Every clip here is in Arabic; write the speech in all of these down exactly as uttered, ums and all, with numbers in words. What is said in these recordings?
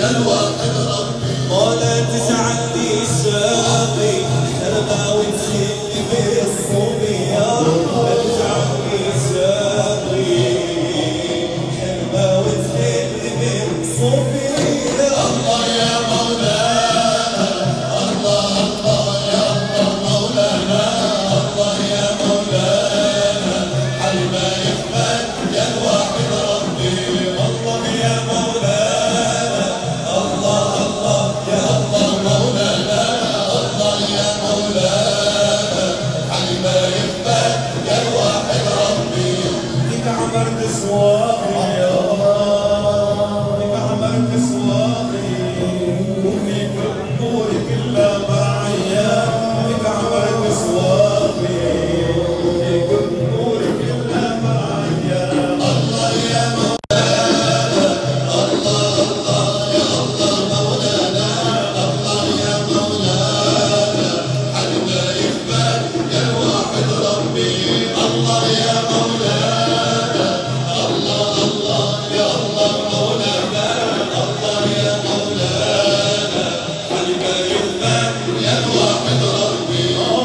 ولا تجعلني ساقي حربة وتسيبني بالصبية، لا تجعلني ساقي حربة وتسيبني بالصبية. الله يا مولانا، الله الله يا الله مولانا، الله يا مولانا حلما يحمد يا الواحد ربي. الله يا مولانا، الله الله يا الله مولانا، الله يا مولانا حلما يحمد يا الواحد ربي. فيك عمرت سواقي يا الله، فيك عمرت سواقي وفيك اموري كلها معايا. فيك عمرت سواقي وفيك اموري كلها معايا. الله يا مولانا، الله الله يا الله مولانا، الله يا مولانا حلما يحمد يا الواحد ربي. الله يا مولانا، الله الله يا الله مولانا، الله يا مولانا حلما يحمد يا الواحد ربي.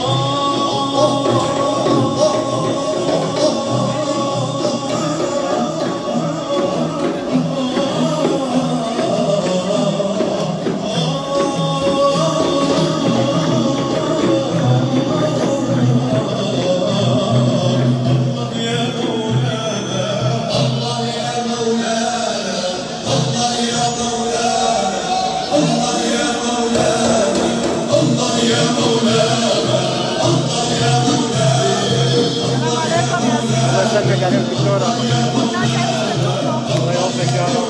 الله يسلمك عليك دكتورة، الله يوفقك يا رب.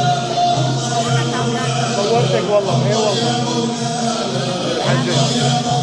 صورتك والله، اي والله الحمد لله.